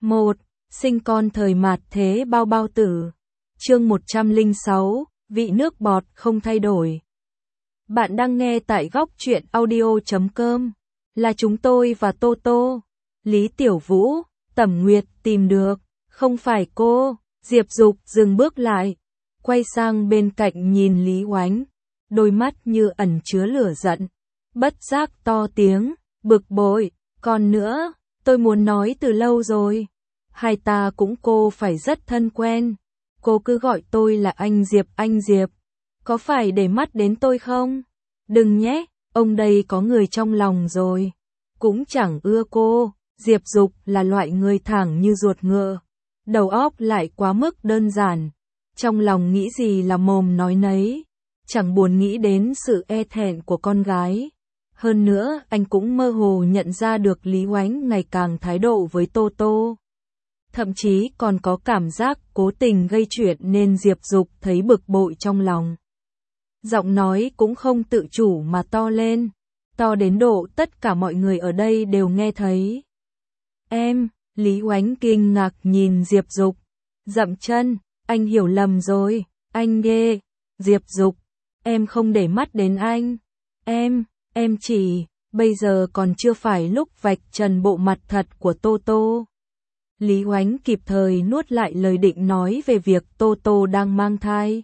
1. Sinh con thời mạt thế bao bao tử. Chương 106, vị nước bọt không thay đổi. Bạn đang nghe tại góc truyện audio.com. Là chúng tôi và Toto. Lý Tiểu Vũ, Tẩm Nguyệt tìm được. Không phải cô. Diệp Dục dừng bước lại. Quay sang bên cạnh nhìn Lý Oánh. Đôi mắt như ẩn chứa lửa giận. Bất giác to tiếng, bực bội. Còn nữa, tôi muốn nói từ lâu rồi. Hai ta cũng cô phải rất thân quen. Cô cứ gọi tôi là anh Diệp. Có phải để mắt đến tôi không? Đừng nhé, ông đây có người trong lòng rồi. Cũng chẳng ưa cô. Diệp Dục là loại người thẳng như ruột ngựa. Đầu óc lại quá mức đơn giản. Trong lòng nghĩ gì là mồm nói nấy. Chẳng buồn nghĩ đến sự e thẹn của con gái. Hơn nữa, anh cũng mơ hồ nhận ra được Lý Oánh ngày càng thái độ với Toto. Thậm chí còn có cảm giác cố tình gây chuyện nên Diệp Dục thấy bực bội trong lòng. Giọng nói cũng không tự chủ mà to lên, to đến độ tất cả mọi người ở đây đều nghe thấy. Em, Lý Oánh kinh ngạc nhìn Diệp Dục, dậm chân, anh hiểu lầm rồi, anh ghê. Diệp Dục, em không để mắt đến anh. Em chỉ, bây giờ còn chưa phải lúc vạch trần bộ mặt thật của Toto. Lý Oánh kịp thời nuốt lại lời định nói về việc Toto đang mang thai.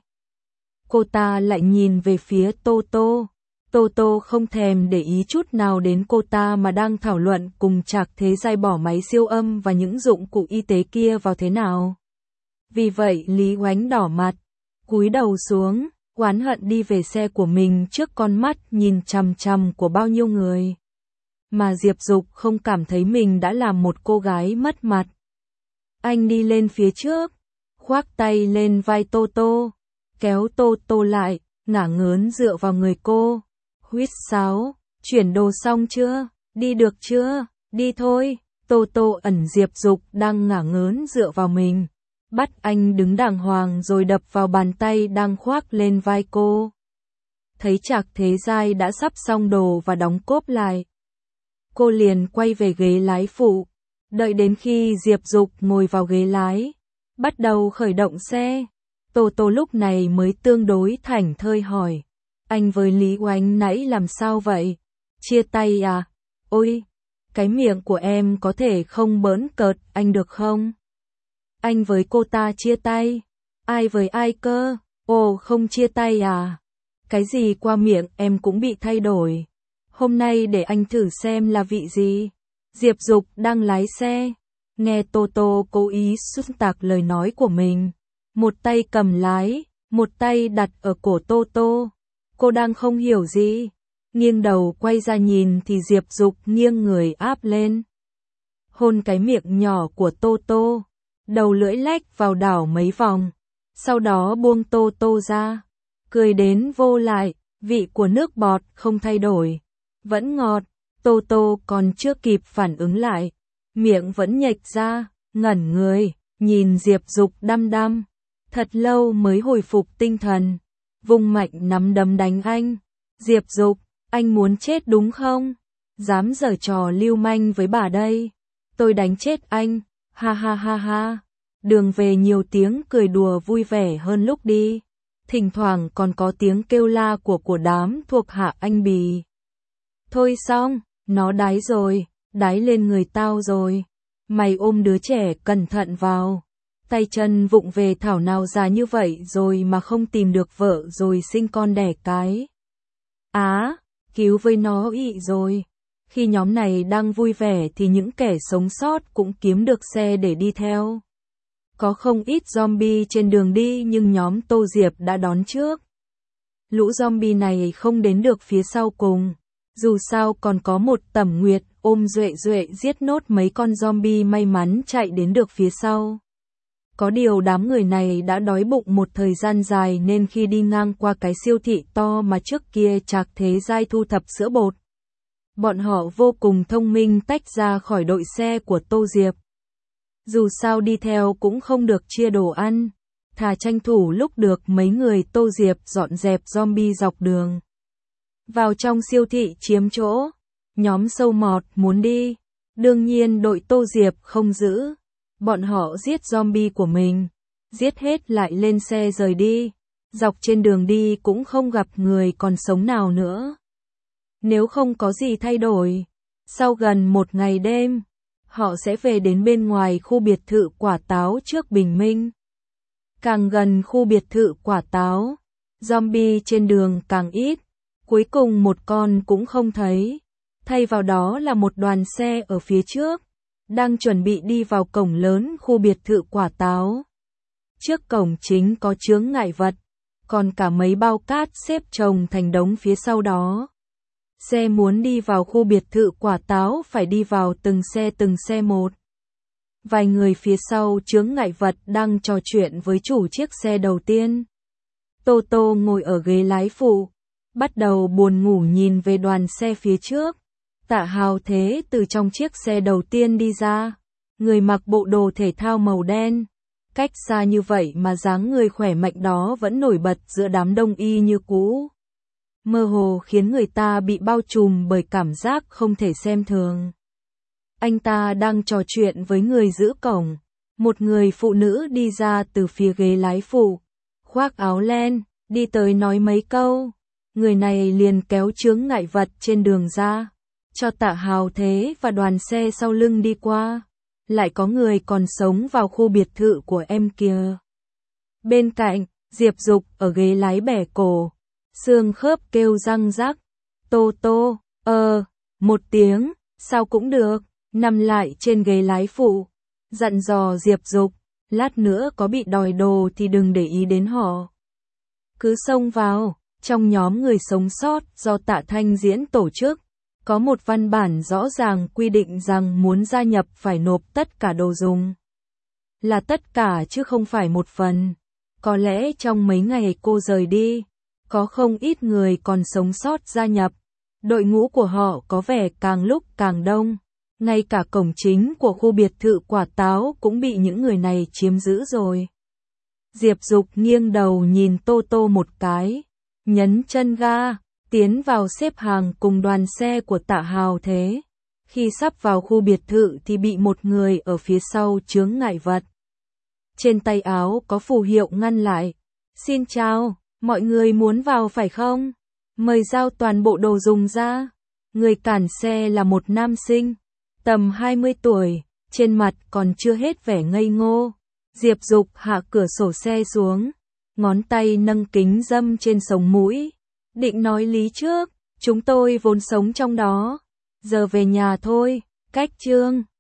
Cô ta lại nhìn về phía Toto. Toto không thèm để ý chút nào đến cô ta mà đang thảo luận cùng Trạc Thế Giai bỏ máy siêu âm và những dụng cụ y tế kia vào thế nào. Vì vậy Lý Oánh đỏ mặt, cúi đầu xuống, oán hận đi về xe của mình trước con mắt nhìn chằm chằm của bao nhiêu người. Mà Diệp Dục không cảm thấy mình đã làm một cô gái mất mặt. Anh đi lên phía trước, khoác tay lên vai Toto, kéo Toto lại, ngả ngớn dựa vào người cô. Huýt sáo, chuyển đồ xong chưa? Đi được chưa? Đi thôi. Toto ẩn Diệp Dục đang ngả ngớn dựa vào mình. Bắt anh đứng đàng hoàng rồi đập vào bàn tay đang khoác lên vai cô. Thấy Trạc Thế Giai đã sắp xong đồ và đóng cốp lại. Cô liền quay về ghế lái phụ. Đợi đến khi Diệp Dục ngồi vào ghế lái, bắt đầu khởi động xe. Toto lúc này mới tương đối thảnh thơi hỏi. Anh với Lý Oánh nãy làm sao vậy? Chia tay à? Ôi, cái miệng của em có thể không bỡn cợt anh được không? Anh với cô ta chia tay? Ai với ai cơ? Ồ, không chia tay à? Cái gì qua miệng em cũng bị thay đổi. Hôm nay để anh thử xem là vị gì. Diệp Dục đang lái xe, nghe Toto cố ý xuyên tạc lời nói của mình. Một tay cầm lái, một tay đặt ở cổ Toto. Cô đang không hiểu gì. Nghiêng đầu quay ra nhìn thì Diệp Dục nghiêng người áp lên. Hôn cái miệng nhỏ của Toto. Đầu lưỡi lách vào đảo mấy vòng. Sau đó buông Toto ra. Cười đến vô lại, vị của nước bọt không thay đổi. Vẫn ngọt. Toto còn chưa kịp phản ứng lại. Miệng vẫn nhếch ra, ngẩn người, nhìn Diệp Dục đăm đăm. Thật lâu mới hồi phục tinh thần. Vung mạnh nắm đấm đánh anh. Diệp Dục, anh muốn chết đúng không? Dám giở trò lưu manh với bà đây. Tôi đánh chết anh. Ha ha ha ha. Đường về nhiều tiếng cười đùa vui vẻ hơn lúc đi. Thỉnh thoảng còn có tiếng kêu la của đám thuộc hạ anh Bì. Thôi xong, nó đái rồi, đái lên người tao rồi. Mày ôm đứa trẻ cẩn thận vào. Tay chân vụng về thảo nào già như vậy rồi mà không tìm được vợ rồi sinh con đẻ cái. Á, cứu với nó ị rồi. Khi nhóm này đang vui vẻ thì những kẻ sống sót cũng kiếm được xe để đi theo. Có không ít zombie trên đường đi nhưng nhóm Tô Diệp đã đón trước. Lũ zombie này không đến được phía sau cùng. Dù sao còn có một Tẩm Nguyệt ôm Duệ giết nốt mấy con zombie may mắn chạy đến được phía sau. Có điều đám người này đã đói bụng một thời gian dài nên khi đi ngang qua cái siêu thị to mà trước kia Trạc Thế Giai thu thập sữa bột. Bọn họ vô cùng thông minh tách ra khỏi đội xe của Tô Diệp. Dù sao đi theo cũng không được chia đồ ăn, thà tranh thủ lúc được mấy người Tô Diệp dọn dẹp zombie dọc đường. Vào trong siêu thị chiếm chỗ, nhóm sâu mọt muốn đi, đương nhiên đội Tô Diệp không giữ. Bọn họ giết zombie của mình, giết hết lại lên xe rời đi. Dọc trên đường đi cũng không gặp người còn sống nào nữa. Nếu không có gì thay đổi, sau gần một ngày đêm, họ sẽ về đến bên ngoài khu biệt thự quả táo trước bình minh. Càng gần khu biệt thự quả táo, zombie trên đường càng ít, cuối cùng một con cũng không thấy. Thay vào đó là một đoàn xe ở phía trước, đang chuẩn bị đi vào cổng lớn khu biệt thự quả táo. Trước cổng chính có chướng ngại vật, còn cả mấy bao cát xếp chồng thành đống phía sau đó. Xe muốn đi vào khu biệt thự quả táo phải đi vào từng xe một. Vài người phía sau chướng ngại vật đang trò chuyện với chủ chiếc xe đầu tiên. Toto ngồi ở ghế lái phụ, bắt đầu buồn ngủ nhìn về đoàn xe phía trước. Tạ Hào Thế từ trong chiếc xe đầu tiên đi ra, người mặc bộ đồ thể thao màu đen. Cách xa như vậy mà dáng người khỏe mạnh đó vẫn nổi bật giữa đám đông y như cũ. Mơ hồ khiến người ta bị bao trùm bởi cảm giác không thể xem thường. Anh ta đang trò chuyện với người giữ cổng. Một người phụ nữ đi ra từ phía ghế lái phụ, khoác áo len, đi tới nói mấy câu. Người này liền kéo chướng ngại vật trên đường ra, cho Tạ Hào Thế và đoàn xe sau lưng đi qua. Lại có người còn sống vào khu biệt thự của em kia. Bên cạnh, Diệp Dục ở ghế lái bẻ cổ, xương khớp kêu răng rắc. Tô, một tiếng, sao cũng được, nằm lại trên ghế lái phụ, dặn dò Diệp Dục, lát nữa có bị đòi đồ thì đừng để ý đến họ. Cứ xông vào, trong nhóm người sống sót do Tạ Thanh Diễn tổ chức, có một văn bản rõ ràng quy định rằng muốn gia nhập phải nộp tất cả đồ dùng. Là tất cả chứ không phải một phần. Có lẽ trong mấy ngày cô rời đi, có không ít người còn sống sót gia nhập. Đội ngũ của họ có vẻ càng lúc càng đông. Ngay cả cổng chính của khu biệt thự quả táo cũng bị những người này chiếm giữ rồi. Diệp Dục nghiêng đầu nhìn Toto một cái, nhấn chân ga, tiến vào xếp hàng cùng đoàn xe của Tạ Hào Thế. Khi sắp vào khu biệt thự thì bị một người ở phía sau chướng ngại vật. Trên tay áo có phù hiệu ngăn lại. Xin chào, mọi người muốn vào phải không? Mời giao toàn bộ đồ dùng ra. Người cản xe là một nam sinh, tầm 20 tuổi, trên mặt còn chưa hết vẻ ngây ngô. Diệp Dục hạ cửa sổ xe xuống, ngón tay nâng kính râm trên sống mũi. Định nói lý trước, chúng tôi vốn sống trong đó, giờ về nhà thôi, cách chương.